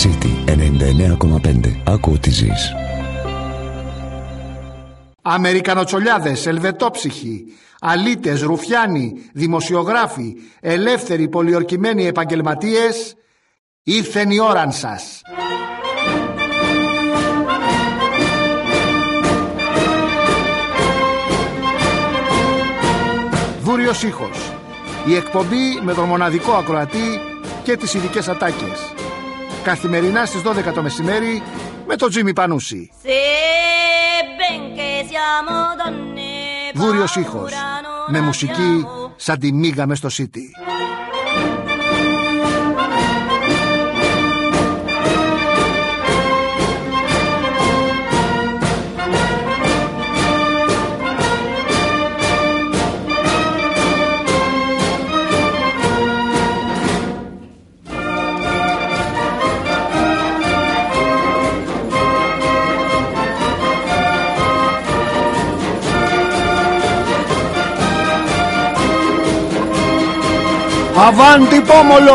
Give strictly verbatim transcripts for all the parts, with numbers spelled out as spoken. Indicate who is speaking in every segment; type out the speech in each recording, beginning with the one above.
Speaker 1: City ενενήντα εννέα κόμμα πέντε. Άκου ό,τι ζεις.
Speaker 2: Αμερικανοτσολιάδες, ελβετόψυχοι, αλήτες, ρουφιάνοι, δημοσιογράφοι, ελεύθεροι πολιορκημένοι επαγγελματίες, ήρθεν η ώρα σας. Βούριος ήχος. Η εκπομπή με τον μοναδικό ακροατή και τις ειδικές ατάκες. Καθημερινά στις δώδεκα το μεσημέρι με τον Τζίμι Πανούση. Βούριος ήχος. Με μουσική σαν τη μίγα μες στο City. Avanti pomolo!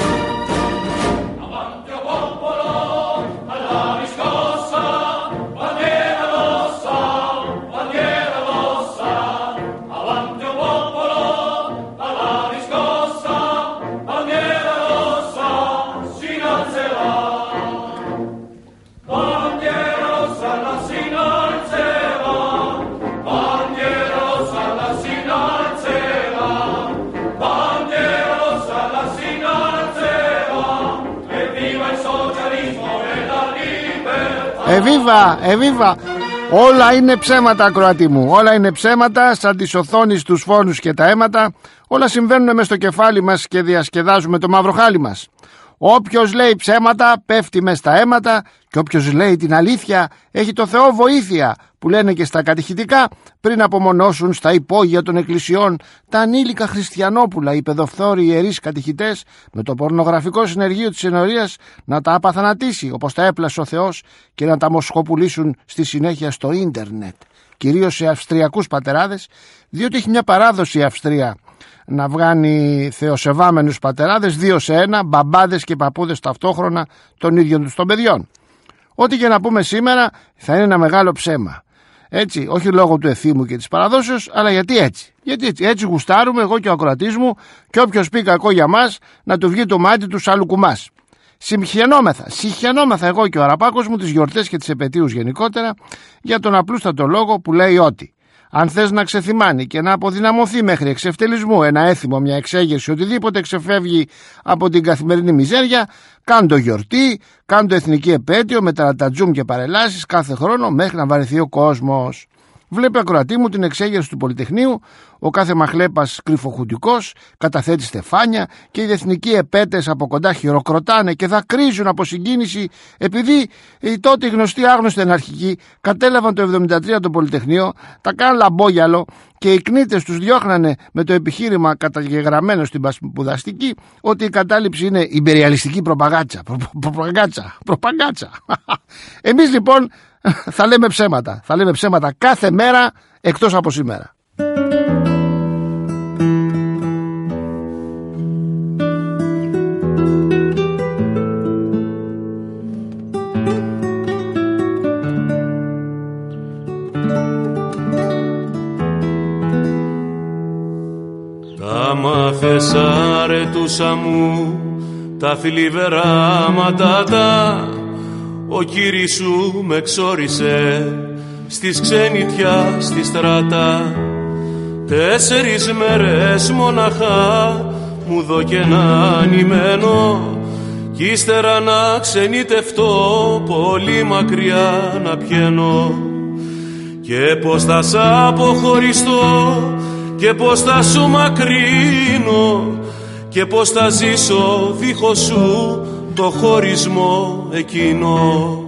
Speaker 2: Εβίβα, εβίβα. Όλα είναι ψέματα, ακροατή μου. Όλα είναι ψέματα, σαν τις οθόνες, τους φόνους και τα αίματα. Όλα συμβαίνουν μες στο κεφάλι μας και διασκεδάζουμε το μαύρο χάλι μας. Όποιος λέει ψέματα πέφτει μες στα αίματα και όποιος λέει την αλήθεια έχει το Θεό βοήθεια, που λένε και στα κατηχητικά πριν απομονώσουν στα υπόγεια των εκκλησιών τα ανήλικα χριστιανόπουλα, οι παιδοφθόροι ιερείς κατηχητές, με το πορνογραφικό συνεργείο της ενορίας να τα απαθανατήσει όπως τα έπλασε ο Θεός και να τα μοσχοπουλήσουν στη συνέχεια στο ίντερνετ, κυρίως σε αυστριακούς πατεράδες, διότι έχει μια παράδοση η Αυστρία να βγάνει θεοσεβάμενους πατεράδες δύο σε ένα, μπαμπάδες και παππούδες ταυτόχρονα των ίδιων τους των παιδιών. Ό,τι και να πούμε σήμερα θα είναι ένα μεγάλο ψέμα. Έτσι, όχι λόγω του εθήμου και της παραδόσεως, αλλά γιατί έτσι. Γιατί έτσι, έτσι γουστάρουμε εγώ και ο ακροατής μου, και όποιος πει κακό για μας να του βγει το μάτι του σαν λουκουμάς. Συγχαινόμεθα, συγχαινόμεθα εγώ και ο αραπάκος μου τις γιορτές και τις επετείους γενικότερα, για τον απλούστατο λόγο που λέει ότι αν θες να ξεθυμάνει και να αποδυναμωθεί μέχρι εξευτελισμού ένα έθιμο, μια εξέγερση, οτιδήποτε ξεφεύγει από την καθημερινή μιζέρια, κάν το γιορτή, κάν το εθνική επέτειο με ταρατατζούμ και παρελάσεις κάθε χρόνο μέχρι να βαρεθεί ο κόσμος. Βλέπει, ακροατή μου, την εξέγερση του Πολυτεχνείου, ο κάθε μαχλέπας κρυφοχουτικός καταθέτει στεφάνια και οι εθνικοί επέτες από κοντά χειροκροτάνε και δακρύζουν από συγκίνηση, επειδή οι τότε γνωστοί άγνωστοι εναρχικοί κατέλαβαν το εβδομήντα τρία το Πολυτεχνείο, τα κάναν λαμπόγιαλο και οι κνήτες τους διώχνανε με το επιχείρημα καταγεγραμμένο στην πασπουδαστική ότι η κατάληψη είναι ιμπεριαλιστική προπαγάτσα. Προπαγάτσα. Προπαγάτσα. Εμείς λοιπόν θα λέμε ψέματα. Θα λέμε ψέματα κάθε μέρα εκτός από σήμερα.
Speaker 3: Τα μάθες αρετούσα μου τα θλιβεράματα τα, ο κύρις σου με εξόρισε στις ξενιτιά στη στράτα. Τέσσερις μέρες μοναχά μου δώκε να ανημένω κι ύστερα να ξενιτευτώ πολύ μακριά να πιένω. Και πως θα σ' αποχωριστώ και πως θα σου μακρύνω και πως θα ζήσω δίχως σου το χωρισμό εκείνο.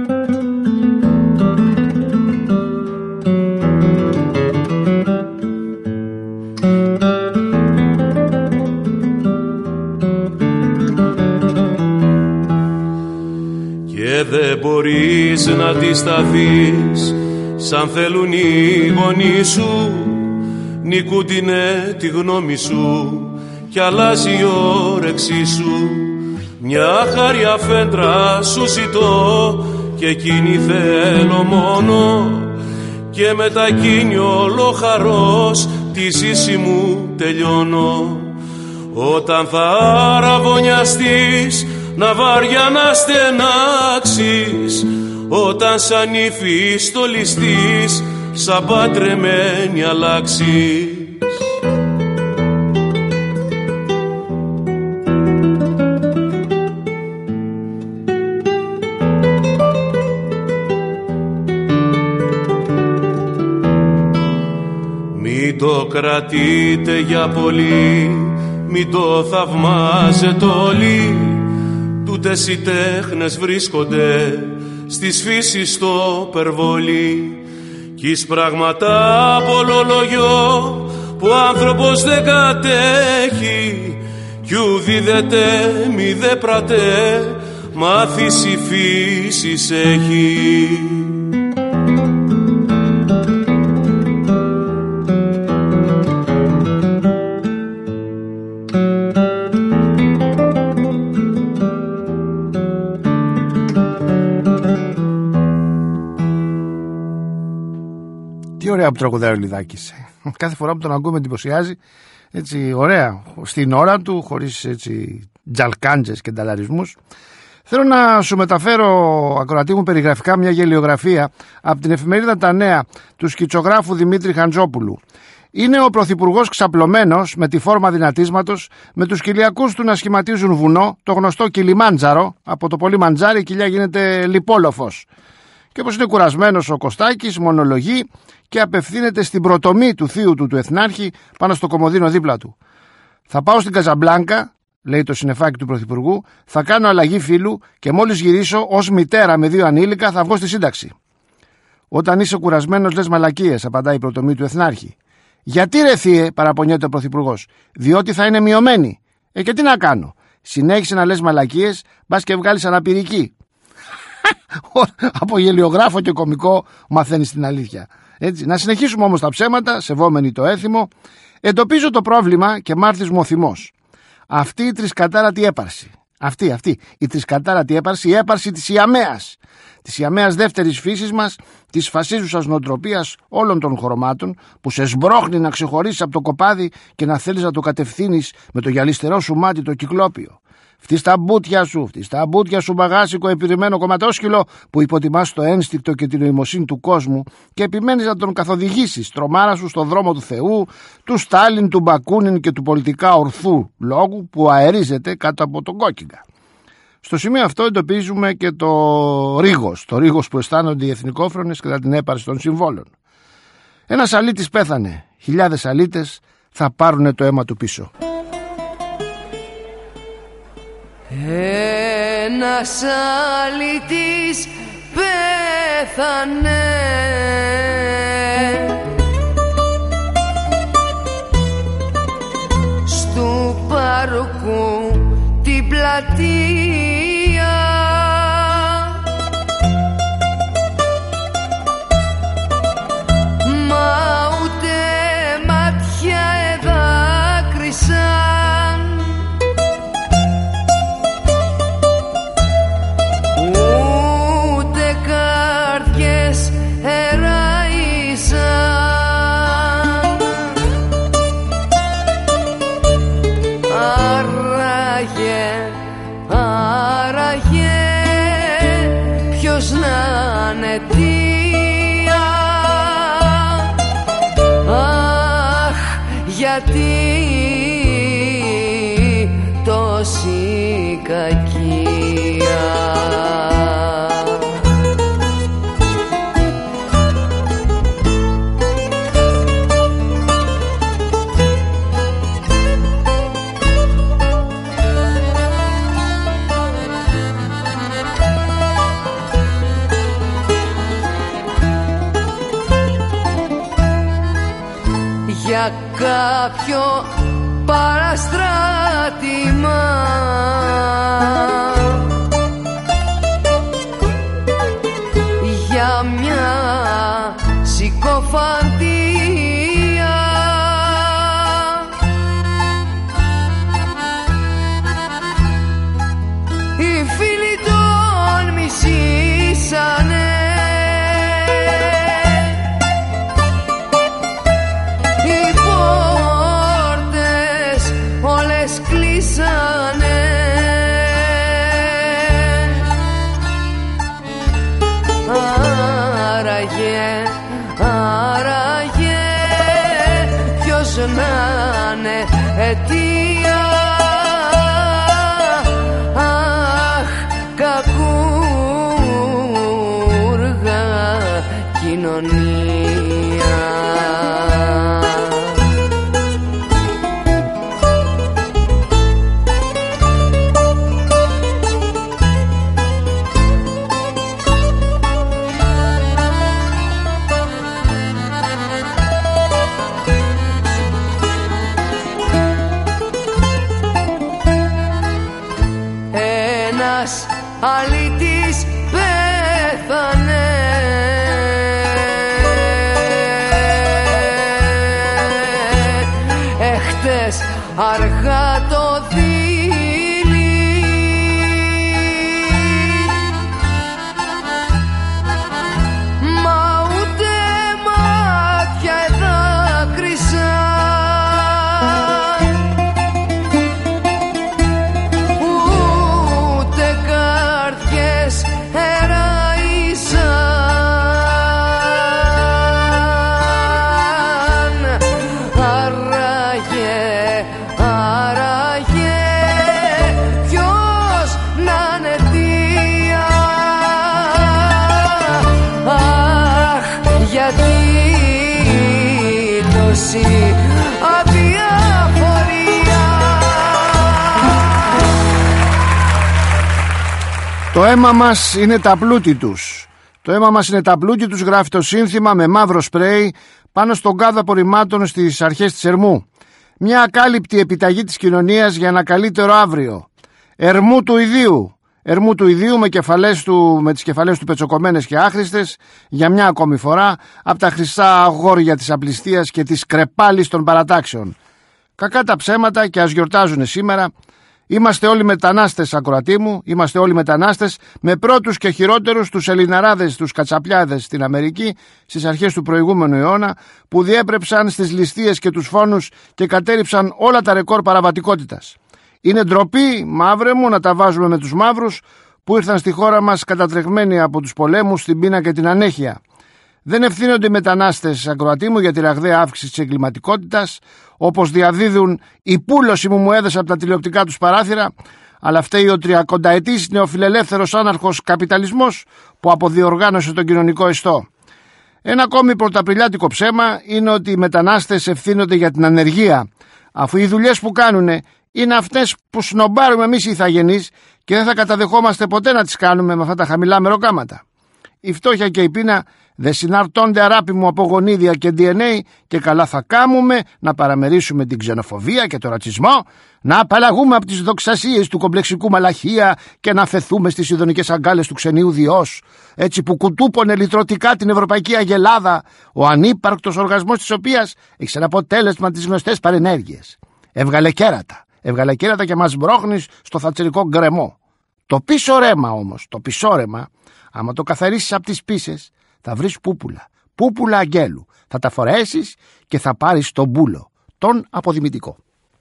Speaker 3: Και δεν μπορείς να αντισταθείς σαν θέλουν οι γονείς σου, νικούντινε τη γνώμη σου κι αλλάζει η όρεξή σου. μια χάρια φέντρα σου ζητώ και εκείνη θέλω μόνο, και μετά εκείνη ολοχαρός τη ζήση μου τελειώνω. Όταν θα αραβωνιαστείς να βάρια να στενάξεις, όταν σαν ύφη στολιστείς σαν παντρεμένη αλλάξεις. Μην το κρατείτε για πολύ, μην το θαυμάζετε όλοι, τούτες οι τέχνες βρίσκονται στις φύσεις στο περβόλι, κι εις πράγματα πολλολογιό που άνθρωπος δεν κατέχει, κι ουδίδεται μη δε πρατέ, μάθεις η φύσης έχει.
Speaker 2: Τι ωραία που τραγουδάει ο Λιδάκης. Κάθε φορά που τον ακούμε εντυπωσιάζει, έτσι ωραία, στην ώρα του, χωρίς έτσι τζαλκάντζες και νταλαρισμούς. Θέλω να σου μεταφέρω, ακροατή μου, περιγραφικά μια γελιογραφία από την εφημερίδα Τα Νέα του σκητσογράφου Δημήτρη Χαντζόπουλου. Είναι ο πρωθυπουργός ξαπλωμένος με τη φόρμα δυνατίσματος, με τους κοιλιακούς του να σχηματίζουν βουνό, το γνωστό Κιλιμάντζαρο. Από το πολύ μαντζάρι η κοιλιά γίνεται λιπόλοφος. Και όπως είναι κουρασμένος ο Κωστάκης, μονολογεί και απευθύνεται στην προτομή του θείου του του Εθνάρχη πάνω στο κομμωδίνο δίπλα του. Θα πάω στην Καζαμπλάνκα, λέει το συννεφάκι του Πρωθυπουργού, θα κάνω αλλαγή φύλου και μόλις γυρίσω ως μητέρα με δύο ανήλικα θα βγω στη σύνταξη. Όταν είσαι κουρασμένος λες μαλακίες, απαντάει η προτομή του Εθνάρχη. Γιατί ρε θύε, παραπονιέται ο Πρωθυπουργός, διότι θα είναι μειωμένη. Ε, και τι να κάνω, συνέχισε να λες μαλακίες, μπας και βγάλεις αναπηρική. Από γελιογράφο και κωμικό μαθαίνεις την αλήθεια. Έτσι. Να συνεχίσουμε όμως τα ψέματα, σεβόμενοι το έθιμο. Εντοπίζω το πρόβλημα και μάρτης μου ο θυμός. Αυτή η τρισκατάρατη έπαρση. Αυτή, αυτή η τρισκατάρατη έπαρση, η έπαρση της Ιαμαίας. Της Ιαμαίας δεύτερης φύσης μας, της φασίζουσας νοοτροπίας όλων των χρωμάτων, που σε σμπρώχνει να ξεχωρίσεις από το κοπάδι και να θέλεις να το κατευθύνεις με το γυαλιστερό σου μάτι το κυκλόπιο. Φτύς τα μπούτια σου, φτύς τα μπούτια σου μπαγάσικο επιρρημένο κομματόσκυλο που υποτιμάς το ένστικτο και την νοημοσύνη του κόσμου και επιμένεις να τον καθοδηγήσεις τρομάρα σου στον δρόμο του Θεού, του Στάλιν, του Μπακούνιν και του πολιτικά ορθού λόγου που αερίζεται κάτω από τον κόκκιγκα. Στο σημείο αυτό εντοπίζουμε και το ρίγος, το ρίγος που αισθάνονται οι εθνικόφρονες κατά την έπαρση των συμβόλων. Ένας αλήτης πέθανε, χιλιάδες αλήτες θα πάρουν το αίμα του πίσω.
Speaker 4: Ένας αλήτης πέθανε, στου παρκού την πλατεία, μα ούτε μάτια εδάκρυσαν, γιατί τόση κακία. Για κάποιο παραστράτημα για μια συκοφαντία κοινωνία. Ένας αλήτης πέθανε, εχτες αργά το δείλη, μα ούτε μάτια εδάκρυσαν, ούτε καρδιές εραΐσαν. Άραγε, άραγε, ποιος να είναι αιτία? Αχ, γιατί τόση αδιαφορία?
Speaker 2: Το αίμα μας είναι τα πλούτη τους. Το αίμα μας είναι τα πλούτη τους, γράφει το σύνθημα με μαύρο σπρέι πάνω στον κάδο απορριμμάτων στις αρχές της Ερμού. Μια ακάλυπτη επιταγή της κοινωνίας για ένα καλύτερο αύριο. Ερμού του ιδίου. Ερμού του ιδίου με, κεφαλές του, με τις κεφαλές του πετσοκομμένες και άχρηστες για μια ακόμη φορά από τα χρυσά αγόρια της απληστίας και της κρεπάλης των παρατάξεων. Κακά τα ψέματα και ας γιορτάζουν σήμερα. Είμαστε όλοι μετανάστες, ακροατή μου, είμαστε όλοι μετανάστες, με πρώτους και χειρότερους τους Ελληναράδες, τους Κατσαπλιάδες στην Αμερική στις αρχές του προηγούμενου αιώνα, που διέπρεψαν στις ληστείες και τους φόνους και κατέριψαν όλα τα ρεκόρ παραβατικότητας. Είναι ντροπή, μαύρε μου, να τα βάζουμε με τους μαύρους που ήρθαν στη χώρα μας κατατρεγμένοι από τους πολέμους, την πείνα και την ανέχεια. Δεν ευθύνονται οι μετανάστες, ακροατή μου, για τη ραγδαία αύξηση της εγκληματικότητας, όπως διαδίδουν η πούλωση μου μου έδεσε από τα τηλεοπτικά τους παράθυρα, αλλά φταίει ο τριακονταετής νεοφιλελεύθερος άναρχος καπιταλισμός που αποδιοργάνωσε τον κοινωνικό ιστό. Ένα ακόμη πρωταπριλιάτικο ψέμα είναι ότι οι μετανάστες ευθύνονται για την ανεργία, αφού οι δουλειές που κάνουν είναι αυτές που σνομπάρουμε εμείς οι ηθαγενείς και δεν θα καταδεχόμαστε ποτέ να τις κάνουμε με αυτά τα χαμηλά μεροκάματα. Η φτώχεια και η πείνα δεν συναρτώνται, αράπη μου, από γονίδια και ντι εν έι, και καλά θα κάμουμε να παραμερίσουμε την ξενοφοβία και το ρατσισμό, να απαλλαγούμε από τις δοξασίες του κομπλεξικού μαλαχία και να αφαιθούμε στις ειδονικές αγκάλες του ξενίου Διός, έτσι που κουτούπωνε λυτρωτικά την ευρωπαϊκή αγελάδα, ο ανύπαρκτος οργασμός της οποίας έχει σαν αποτέλεσμα τις γνωστές παρενέργειες. Έβγαλε κέρατα, έβγαλε κέρατα και μας μπρόχνεις στο θατσερικό γκρεμό. Το πίσω ρέμα όμως, το πίσω ρέμα, άμα το καθαρίσεις από τις πίσες, θα βρεις πούπουλα, πούπουλα αγγέλου. Θα τα φορέσεις και θα πάρεις τον μπούλο, τον αποδημητικό.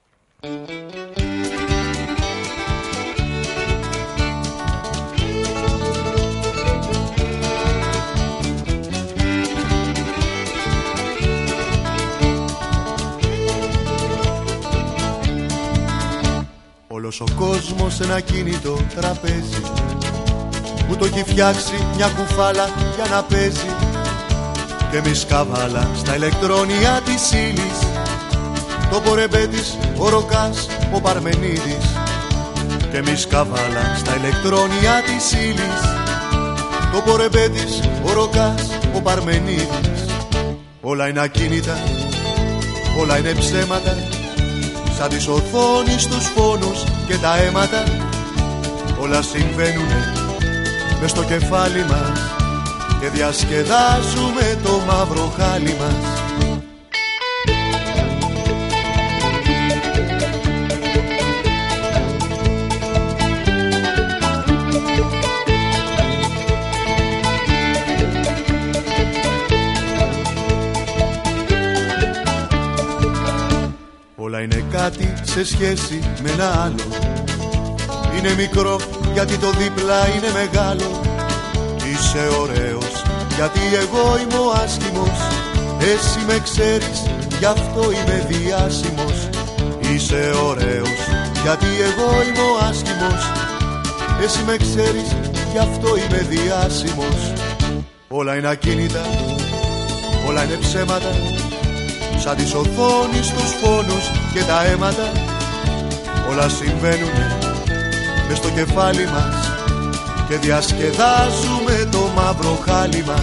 Speaker 5: Όλος ο κόσμος ένα κίνητο τραπέζι που το έχει φτιάξει μια κουφάλα για να παίζει, και εμείς καβάλα στα ηλεκτρόνια της ύλης, το πορεμπέτης, ο Ροκάς, ο Παρμενίδης. Και εμείς καβάλα στα ηλεκτρόνια της ύλης, το πορεμπέτης, ο Ροκάς, ο Παρμενίδης. Όλα είναι ακίνητα, όλα είναι ψέματα, σαν τις οθόνες τους φόνους και τα αίματα. Όλα συμβαίνουνε μες στο κεφάλι μας και διασκεδάζουμε το μαύρο χάλι μας. Όλα είναι κάτι σε σχέση με ένα άλλο. Είναι μικρό γιατί το δίπλα είναι μεγάλο. Είσαι ωραίος γιατί εγώ είμαι ο άσχημος. Εσύ με ξέρεις γι' αυτό είμαι διάσημος. Είσαι ωραίος γιατί εγώ είμαι ο άσχημος. Εσύ με ξέρεις γι' αυτό είμαι διάσημος. Όλα είναι ακίνητα, όλα είναι ψέματα, σαν τις οθόνες τους φόνους και τα αίματα. Όλα συμβαίνουνε μες στο κεφάλι μας και διασκεδάζουμε το μαύρο χάλι μας.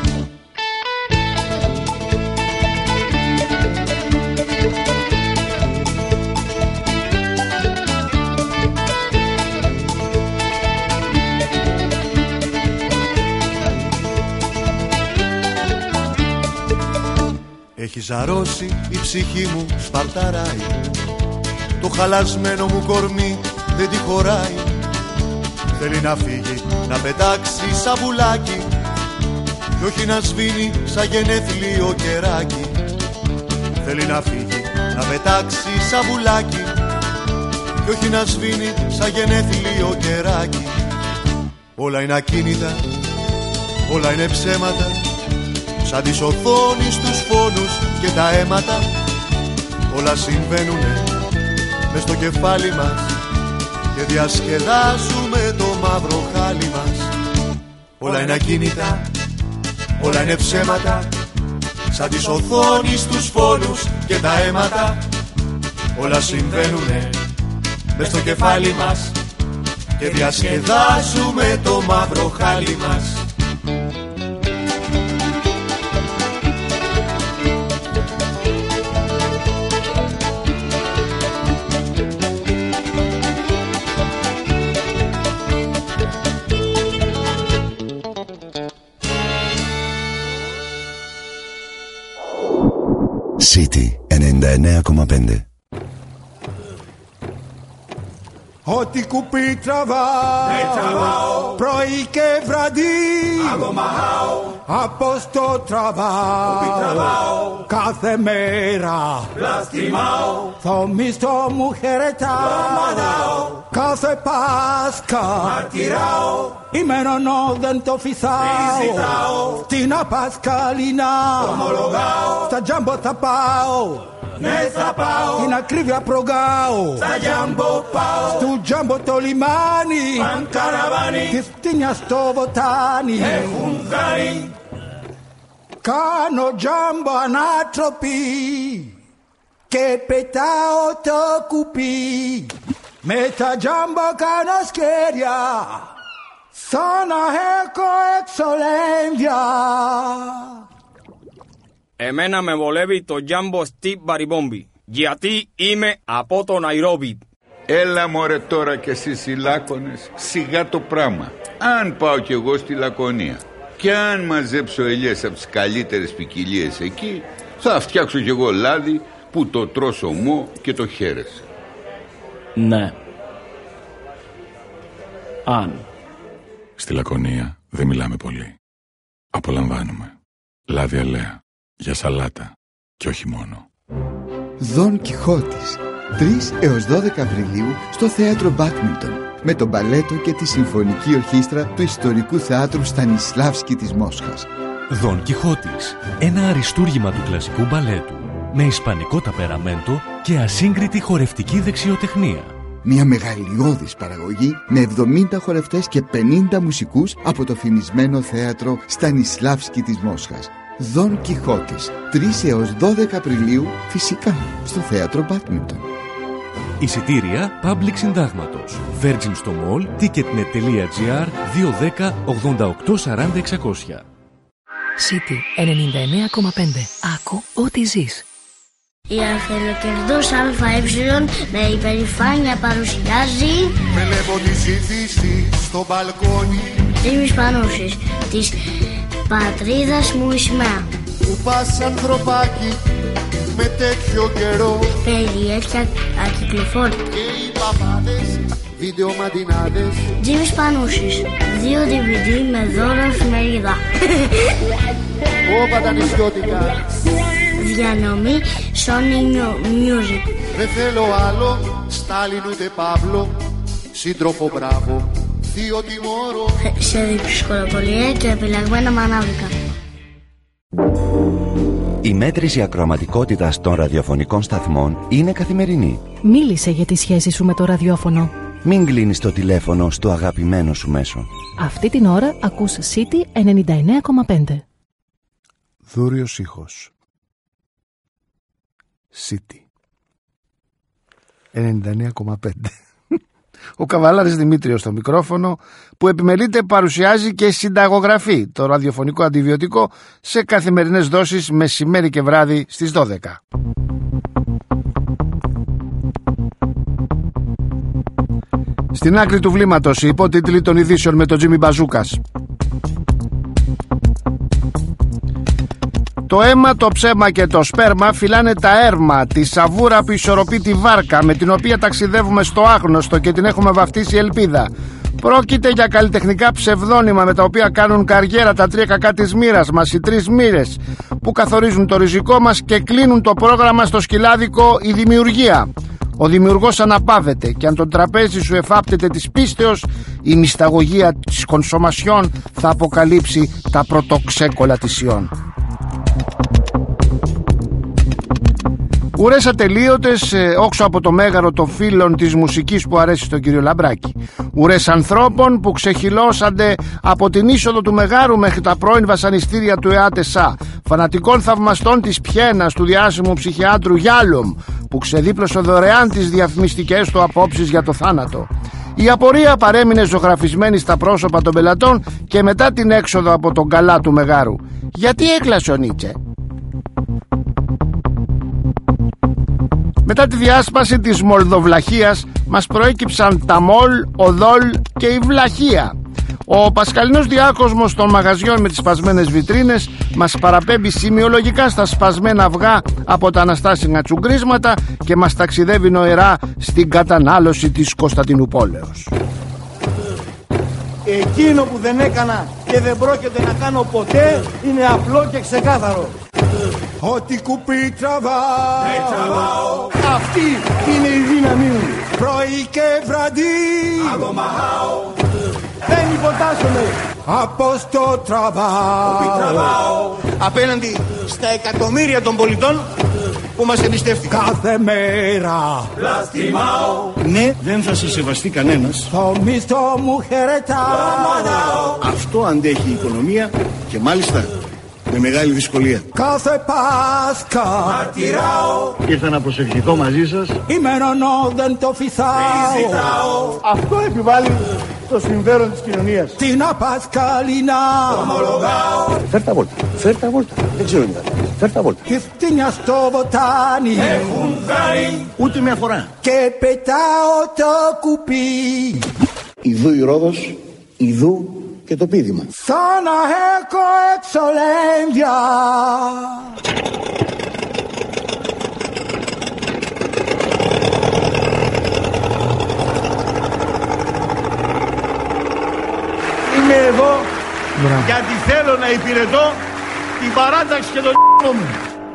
Speaker 5: Έχει ζαρώσει η ψυχή μου, σπαρταράει. Το χαλασμένο μου κορμί δεν τη χωράει. Θέλει να φύγει, να πετάξει σαν βουλάκι κι όχι να σβήνει σαν γενέθλιο κεράκι. Θέλει να φύγει, να πετάξει σαν βουλάκι κι όχι να σβήνει σαν γενέθλιο κεράκι. Όλα είναι ακίνητα, όλα είναι ψέματα, σαν τις οθόνες τους φόνους και τα αίματα. Όλα συμβαίνουνε μες στο κεφάλι μας και διασκεδάζουμε το μαύρο χάλι μας. Όλα είναι ακίνητα, όλα είναι ψέματα, σαν τις οθόνες τους φόνους και τα αίματα. Όλα συμβαίνουνε μες στο κεφάλι μας και διασκεδάζουμε το μαύρο χάλι μας.
Speaker 1: City ενενήντα εννέα κόμμα πέντε.
Speaker 6: Ό,τι κουπί τραβάω, πρωί και βραδύ, από στο τραβάω, κάθε μέρα βλαστημάω, το μισθό μου χαιρετάω, κάθε Πάσχα μαρτυράω, ημερονό δεν το φυσάω, στην Απασκαλίνα ομολογάω, στα Τζάμπο θα πάω. Ναι θα πάω, την ακρίβεια προγάω, στα Τζάμπο πάω, στου Τζάμπο το λιμάνι, παν καραβάνι, της φτύνιας στο βοτάνι, έχουν κάνει. Κάνω Τζάμπο ανάτροπη και πετάω το κουπί, με τα Τζάμπο κάνω σκέρια, σαν να έχω εξολέμβια.
Speaker 7: Εμένα με βολεύει το Τζάμπο στη Μπαριμπόμπη, γιατί είμαι από το Ναϊρόμπι.
Speaker 8: Έλα μωρέ τώρα και στις οι Λάκωνες, σιγά το πράγμα. Αν πάω κι εγώ στη Λακωνία και αν μαζέψω ελιές από τις καλύτερες ποικιλίες εκεί, θα φτιάξω κι εγώ λάδι που το τρως ομό και το χαίρεσαι.
Speaker 9: Ναι. Αν.
Speaker 10: Στη Λακωνία δεν μιλάμε πολύ. Απολαμβάνουμε. Λάδι αλέα. Για σαλάτα και όχι μόνο.
Speaker 11: Δον Κιχώτης, τρεις έως δώδεκα Απριλίου στο θέατρο Μπάτμιντον, με τον μπαλέτο και τη συμφωνική ορχήστρα του ιστορικού θεάτρου Στανισλάβσκι της Μόσχας.
Speaker 12: Δον Κιχώτης, ένα αριστούργημα του κλασικού μπαλέτου με ισπανικό ταπεραμέντο και ασύγκριτη χορευτική δεξιοτεχνία.
Speaker 11: Μια μεγαλειώδης παραγωγή με εβδομήντα χορευτές και πενήντα μουσικούς από το φημισμένο θέατρο Στανισλάβσκι της Μόσχας. Δον Κιχώτης, τρεις έως δώδεκα Απριλίου, φυσικά στο θέατρο Μπάτμιντον.
Speaker 12: Εισιτήρια Public Συντάγματος. Virgin στο Mall, ticketnet.gr, δύο δέκα ογδόντα οκτώ σαράντα εξακόσια.
Speaker 13: City ενενήντα εννέα κόμμα πέντε. Άκου ό,τι ζεις.
Speaker 14: Η αφελοκερδός ΑΕ με υπερηφάνεια παρουσιάζει
Speaker 5: Βλέπω τη ζήτηση στο μπαλκόνι,
Speaker 14: Δήμης Πανούσης της πατρίδας μου η σημαία.
Speaker 5: Που πας ανθρωπάκι με τέτοιο καιρό,
Speaker 14: Περιέτια ακυκλοφόρη
Speaker 5: και οι παπάδες, βίντεο μαντινάδες.
Speaker 14: Δήμης Πανούσης, δύο ντι βι ντι με δώρο εφημερίδα.
Speaker 5: Όπα τα νησιώτικα.
Speaker 14: Διανομή Sony Music.
Speaker 5: Δεν θέλω άλλο Στάλιν ούτε Παύλο, σύντροφο μπράβο, θείο τιμώρο.
Speaker 14: Σε διψυχολοπολία και επιλεγμένα μανάβικα.
Speaker 1: Η μέτρηση ακροαματικότητας των ραδιοφωνικών σταθμών είναι καθημερινή.
Speaker 13: Μίλησε για τη σχέση σου με το ραδιόφωνο.
Speaker 1: Μην κλείνεις το τηλέφωνο στο αγαπημένο σου μέσο.
Speaker 13: Αυτή την ώρα ακούς City ενενήντα εννέα κόμμα πέντε.
Speaker 2: Δούριος ήχος. City ενενήντα εννέα κόμμα πέντε. Ο Καβαλάρης Δημήτριος στο μικρόφωνο, που επιμελείται, παρουσιάζει και συνταγογραφεί το ραδιοφωνικό αντιβιωτικό σε καθημερινές δόσεις μεσημέρι και βράδυ στις δώδεκα. Στην άκρη του βλήματος οι υπότιτλοι των ειδήσεων με τον Τζίμι Μπαζούκας. Το αίμα, το ψέμα και το σπέρμα φυλάνε τα έρμα, τη σαβούρα που ισορροπεί τη βάρκα με την οποία ταξιδεύουμε στο άγνωστο και την έχουμε βαφτίσει ελπίδα. Πρόκειται για καλλιτεχνικά ψευδόνυμα με τα οποία κάνουν καριέρα τα τρία κακά της μοίρας μας, οι τρεις μοίρες που καθορίζουν το ριζικό μας και κλείνουν το πρόγραμμα στο σκυλάδικο η δημιουργία. Ο δημιουργός αναπαύεται και αν το τραπέζι σου εφάπτεται της πίστεως, η μυσταγωγία της κονσομασιών θα αποκαλύψει τα πρωτοξέκολα της Ιών. Ουρές ατελείωτες όξω από το μέγαρο των φίλων της μουσικής που αρέσει στον κύριο Λαμπράκη. Ουρές ανθρώπων που ξεχυλώσανται από την είσοδο του Μεγάρου μέχρι τα πρώην βασανιστήρια του ΕΑΤΕΣΑ. Φανατικών θαυμαστών της Πιένας του διάσημου ψυχιάτρου Γιάλομ, που ξεδίπλωσε δωρεάν τις διαφημιστικές του απόψεις για το θάνατο. Η απορία παρέμεινε ζωγραφισμένη στα πρόσωπα των πελατών και μετά την έξοδο από τον καλά του Μεγάρου. Γιατί έκλασε ο Νίτσε? Μετά τη διάσπαση της Μολδοβλαχίας μας προέκυψαν τα μολ, ο δόλ και η βλαχία. Ο πασχαλινός διάκοσμος των μαγαζιών με τις σπασμένες βιτρίνες μας παραπέμπει σημειολογικά στα σπασμένα αυγά από τα αναστάσινα τσουγκρίσματα και μας ταξιδεύει νοερά στην κατανάλωση της Κωνσταντινουπόλεως.
Speaker 15: Εκείνο που δεν έκανα και δεν πρόκειται να κάνω ποτέ είναι απλό και ξεκάθαρο.
Speaker 6: Ό,τι κουπί τραβάω,
Speaker 15: τραβάω. Αυτή είναι η δύναμή μου.
Speaker 6: Πρωί και βραδύ
Speaker 15: αγωμαχάω. Δεν υποτάσσομαι.
Speaker 6: Από στο τραβάω,
Speaker 15: τραβάω. Απέναντι στα εκατομμύρια των πολιτών που μας εμπιστεύτηκαν.
Speaker 6: Κάθε μέρα
Speaker 15: βλαστημάω. Ναι, δεν θα σε σεβαστεί κανένας.
Speaker 6: Το μισθό μου χαιρετάω.
Speaker 15: Αυτό αντέχει η οικονομία και μάλιστα με μεγάλη δυσκολία.
Speaker 6: Κάθε Πάσχα
Speaker 15: μαρτυράω. Ήρθα να προσευχηθώ μαζί σας.
Speaker 6: Ημερονό δεν το φυσάω.
Speaker 15: Αυτό επιβάλλει το συμφέρον της κοινωνίας.
Speaker 6: Την Πασχαλινά
Speaker 15: ομολογάω. Φέρ' τα βόλτα, φέρ' τα βόλτα. Δεν ξέρω τι θα κάνει. Φέρ' τα βόλτα.
Speaker 6: Και φτύνια στο βοτάνι
Speaker 15: έχουν βγάλει ούτε μια φορά.
Speaker 6: Και πετάω το κουπί.
Speaker 15: Ιδού η Ρόδος, ιδού και το πείδημα.
Speaker 6: Σαν να έχω εξολένδια.
Speaker 15: Είμαι εδώ Μπράβο. γιατί θέλω να υπηρετώ την παράταξη και τον μου.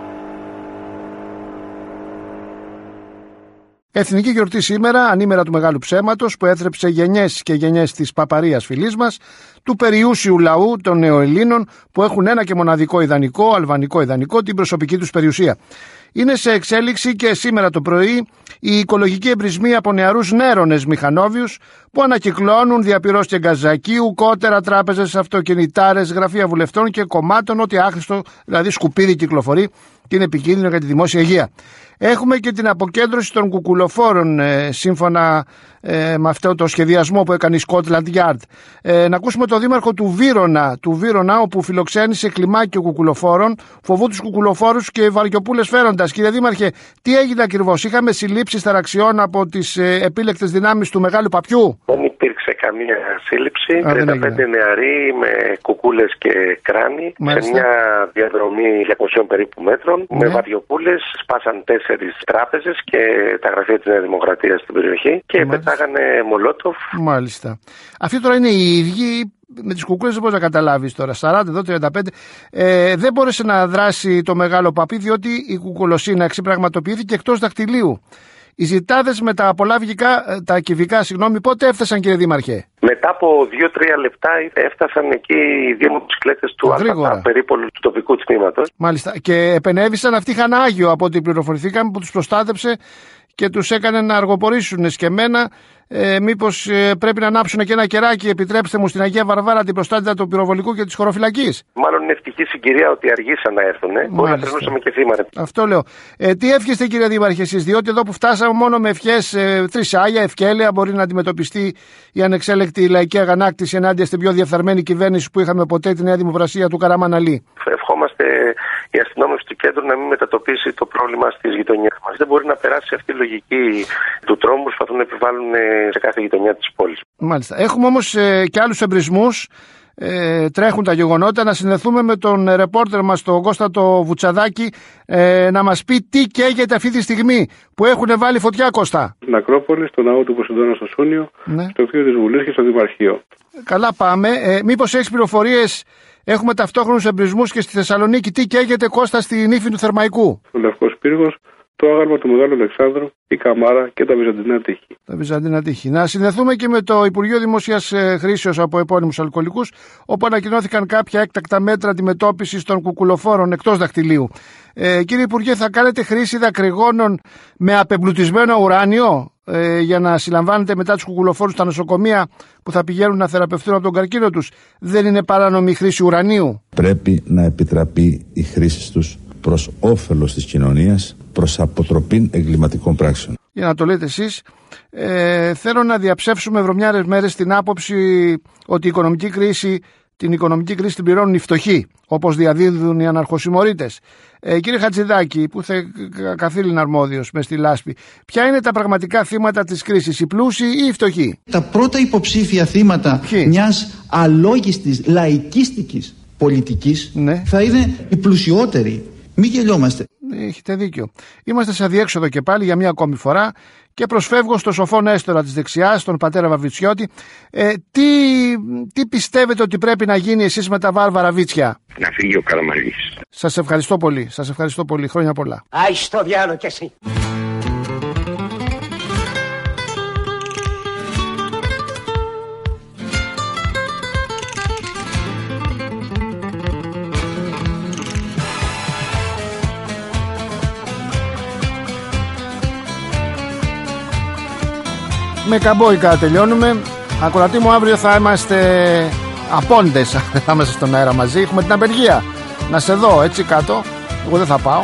Speaker 2: Εθνική γιορτή σήμερα, ανήμερα του μεγάλου ψέματος που έθρεψε γενιές και γενιές της παπαρίας φυλής μας, του περιούσιου λαού των νεοελλήνων που έχουν ένα και μοναδικό ιδανικό, αλβανικό ιδανικό, την προσωπική τους περιουσία. Είναι σε εξέλιξη και σήμερα το πρωί οι οικολογικοί εμπρισμοί από νεαρούς νέρονες μηχανόβιους που ανακυκλώνουν διαπυρός και γκαζακίου, κότερα, τράπεζες, αυτοκινητάρες, γραφεία βουλευτών και κομμάτων, ό,τι άχρηστο, δηλαδή σκουπίδι κυκλοφορεί και είναι επικίνδυνο για τη δημόσια υγεία. Έχουμε και την αποκέντρωση των κουκουλοφόρων ε, σύμφωνα ε, με αυτό το σχεδιασμό που έκανε η Scotland Yard. Ε, να ακούσουμε τον δήμαρχο του Βύρωνα, του Βύρωνα όπου φιλοξένησε κλιμάκιο κουκουλοφόρων, φοβού τους κουκουλοφόρους και βαριοπούλες φέροντας. Κύριε Δήμαρχε, τι έγινε ακριβώς? Είχαμε συλλήψεις ταραξιών από τις ε, επίλεκτες δυνάμεις του Μεγάλου Παπιού?
Speaker 16: Δεν υπήρξε καμία σύλληψη. τριάντα πέντε νεαροί με κουκούλες και κράνη. Μάλιστα. Σε μια διαδρομή διακοσίων περίπου μέτρων, ναι. με βαριοπούλες, σπάσαν τέσσερις τράπεζες και τα γραφεία της Νέας Δημοκρατίας στην περιοχή και Μάλιστα. πετάγανε μολότοφ.
Speaker 2: Μάλιστα. Αυτοί τώρα είναι οι ίδιοι. Με τις κουκούλες δεν μπορείς να καταλάβεις τώρα. σαράντα εδώ, τριάντα πέντε. Ε, δεν μπόρεσε να δράσει το Μεγάλο Παπί διότι η κουκουλοσύναξη πραγματοποιήθηκε εκτός δακτυλίου. Οι ζητάδες με τα απολαύγικα, τα κυβικά, συγγνώμη, πότε έφτασαν, κύριε Δήμαρχε?
Speaker 16: Μετά από δύο τρία λεπτά έφτασαν εκεί οι δύο μοτοσυκλέτες του ΑΠΑ, περίπολου του τοπικού τμήματος.
Speaker 2: Μάλιστα. Και επενέβησαν, αυτοί είχαν άγιο από ό,τι πληροφορηθήκαμε, που τους προστάτεψε και τους έκανε να αργοπορήσουν εσκεμμένα Ε, μήπως ε, πρέπει να ανάψουν και ένα κεράκι, επιτρέψτε μου, στην Αγία Βαρβάρα, την προστάτητα του πυροβολικού και της χωροφυλακής.
Speaker 16: Μάλλον είναι ευτυχή συγκυρία ότι αργήσαν να έρθουν. Ε. Μπορεί να περνούσαμε και θύματα.
Speaker 2: Αυτό λέω. Ε, τι εύχεστε, κύριε Δήμαρχε, εσείς, διότι εδώ που φτάσαμε μόνο με ευχές ε, τρισάγια, ευκέλεια, μπορεί να αντιμετωπιστεί η ανεξέλεκτη λαϊκή αγανάκτηση ενάντια στην πιο διαφθαρμένη κυβέρνηση που είχαμε ποτέ, τη Νέα Δημοκρασία του Καραμάν Αλή.
Speaker 16: Ευχόμαστε η αστυνόμευση του κέντρου να μην μετατοπίσει το πρόβλημα στις γειτονιές μας. Δεν μπορεί να περάσει αυτή η λογική του τρόμου, προσπαθούν να επιβάλλουν σε κάθε γειτονιά της πόλης.
Speaker 2: Μάλιστα. Έχουμε όμως ε, και άλλους εμπρισμούς. Ε, τρέχουν τα γεγονότα. Να συνδεθούμε με τον ρεπόρτερ μας, τον Κώστα το Βουτσαδάκη, ε, να μας πει τι καίγεται αυτή τη στιγμή που έχουν βάλει φωτιά, Κώστα.
Speaker 17: Στην Ακρόπολη, στο ναό του Ποσειδώνα στο Σούνιο, ναι. Στο κτίριο της Βουλής και στο Δημαρχείο.
Speaker 2: Καλά πάμε. Ε, μήπως έχεις πληροφορίες? Έχουμε ταυτόχρονους εμπρισμούς και στη Θεσσαλονίκη. Τι καίγεται, Κώστα, στην ύφη του Θερμαϊκού?
Speaker 17: Στο Λευκός Πύργος, το άγαλμα του Μεγάλου Αλεξάνδρου, η Καμάρα και τα Βυζαντινά τείχη.
Speaker 2: Τα Βυζαντινά τείχη. Να συνδεθούμε και με το Υπουργείο Δημοσίας Χρήσεως από επώνυμους αλκοολικούς, όπου ανακοινώθηκαν κάποια έκτακτα μέτρα αντιμετώπισης των κουκουλοφόρων εκτός δαχτυλίου. Ε, κύριε Υπουργέ, θα κάνετε χρήση δακρυγόνων με απεμπλουτισμένο ουράνιο ε, για να συλλαμβάνετε μετά τους κουκουλοφόρους στα νοσοκομεία που θα πηγαίνουν να θεραπευτούν από τον καρκίνο τους? Δεν είναι παράνομη χρήση ουρανίου?
Speaker 18: Πρέπει να επιτραπεί η χρήση τους προς όφελος της κοινωνίας, προς αποτροπή εγκληματικών πράξεων.
Speaker 2: Για να το λέτε εσείς, ε, θέλω να διαψεύσουμε βρωμιάρες μέρες την άποψη ότι η οικονομική κρίση, την οικονομική κρίση την πληρώνουν οι φτωχοί, όπως διαδίδουν οι αναρχοσημωρίτες. Ε, κύριε Χατζηδάκη, που θα καθήλυνα αρμόδιος μες στη λάσπη, ποια είναι τα πραγματικά θύματα της κρίσης, οι πλούσιοι ή οι φτωχοί?
Speaker 19: Τα πρώτα υποψήφια θύματα Ποιοι? μιας αλόγιστης λαϊκίστικης πολιτικής, ναι, θα είναι οι πλουσιότεροι. Μην γελιόμαστε.
Speaker 2: Έχετε δίκιο. Είμαστε σε αδιέξοδο και πάλι για μία ακόμη φορά και προσφεύγω στο σοφό Νέστορα της δεξιάς, τον πατέρα Βαβιτσιώτη. Ε, τι, τι πιστεύετε ότι πρέπει να γίνει εσείς με τα Βάρβαρα Βίτσια?
Speaker 20: Να φύγει ο Καραμανλής.
Speaker 2: Σας ευχαριστώ πολύ. Σας ευχαριστώ πολύ. Χρόνια πολλά.
Speaker 21: Άι στο διάλο κι εσύ.
Speaker 2: Με καμπόικα τελειώνουμε. Ακροατή μου, αύριο θα είμαστε απόντες. Θα είμαστε στον αέρα μαζί. Έχουμε την απεργία. Να σε δω έτσι κάτω. Εγώ δεν θα πάω.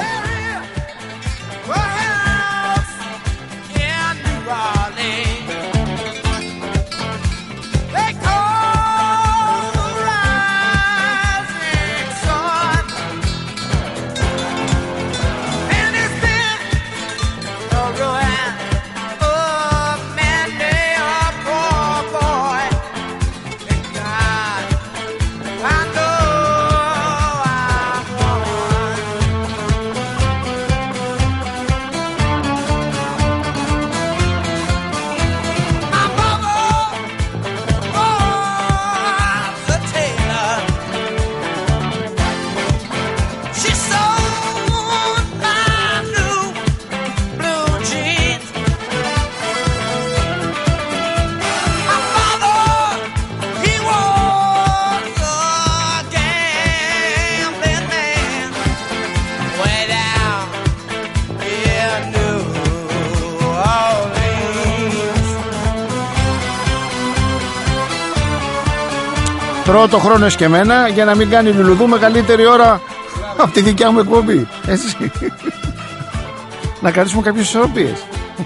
Speaker 2: Πρώτο χρόνος και εμένα για να μην κάνει λουλουδού μεγαλύτερη ώρα από τη δικιά μου εκπομπή. Έτσι. Να κρατήσουμε κάποιες ισορροπίες.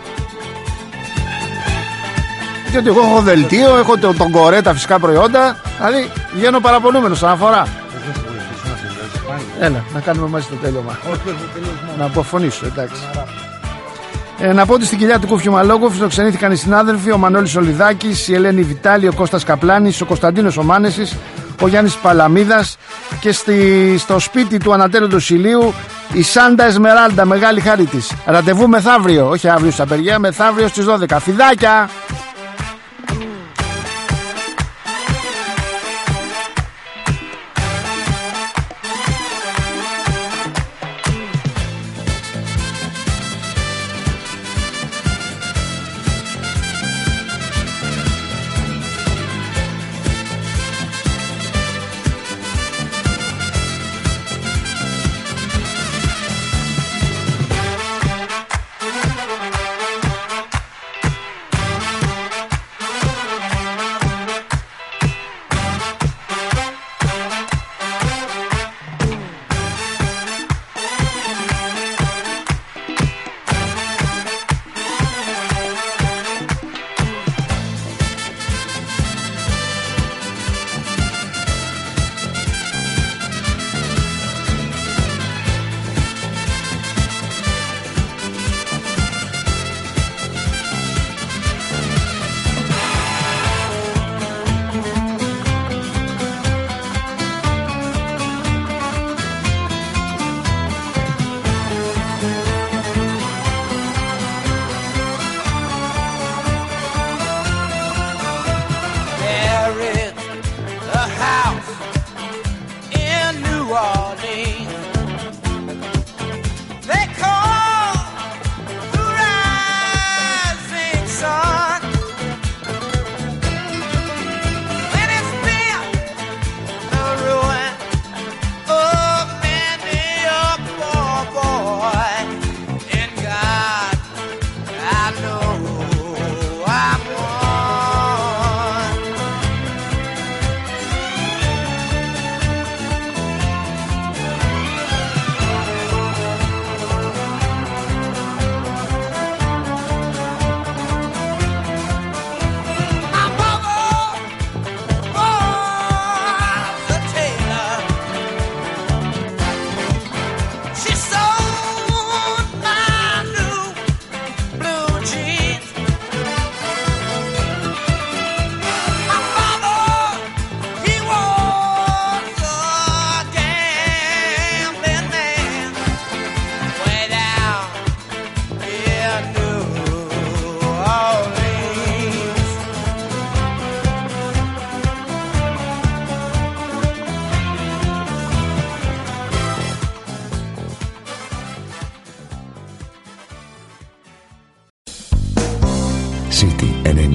Speaker 2: Γιατί εγώ έχω δελτίο, έχω τον, τον κορέ, τα φυσικά προϊόντα. Δηλαδή βγαίνω παραπονούμενος αναφορά. Έλα, να κάνουμε μαζί το τέλειωμα. Να αποφωνήσω, εντάξει. Ε, να πω ότι στην κοιλιά του Κουφιουμαλόγου φιλοξενήθηκαν οι συνάδελφοι, ο Μανώλης Ολιδάκης, η Ελένη Βιτάλη, ο Κώστας Καπλάνης, ο Κωνσταντίνος ο Μάνεσης, ο Γιάννης Παλαμίδας και στη, στο σπίτι του ανατέλλοντος ηλίου η Σάντα Εσμεράλντα, μεγάλη χάρη της. Ραντεβού μεθαύριο, όχι αύριο στην απεργία, μεθαύριο στις δώδεκα. Φιδάκια!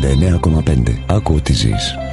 Speaker 1: ενενήντα εννέα κόμμα πέντε. Άκου ό,τι ζεις.